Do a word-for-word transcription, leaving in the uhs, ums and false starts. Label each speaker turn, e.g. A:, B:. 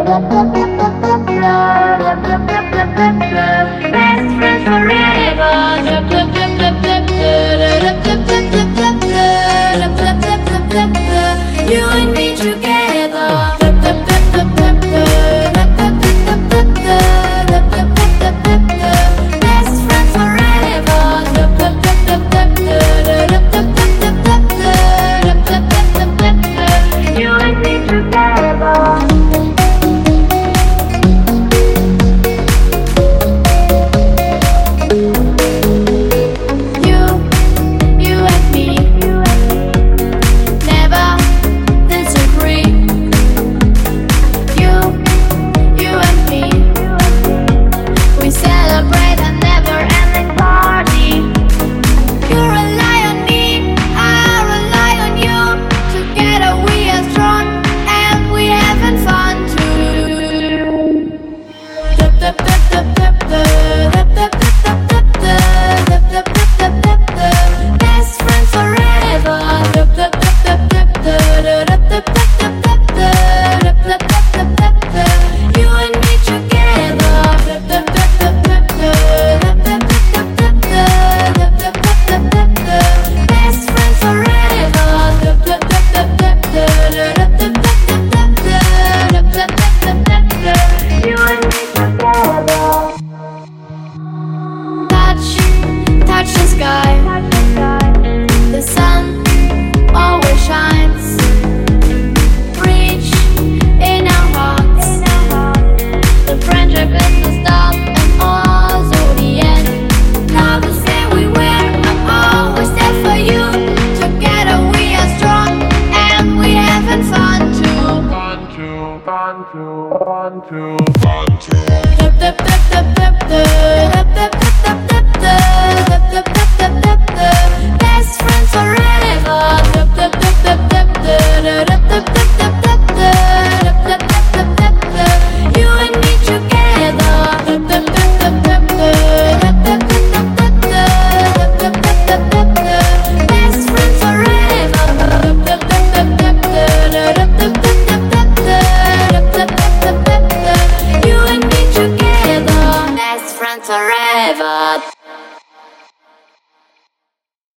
A: Best friends forever. You and me together. Best friends forever. You and me together. Touch the sky, the sun always shines. Reach in our hearts, the friendship is the start and also the end. Now the same we were, I'm always there for you. Together we are strong and we having fun too.
B: Fun too, fun too, fun too, fun too.
A: Fun too.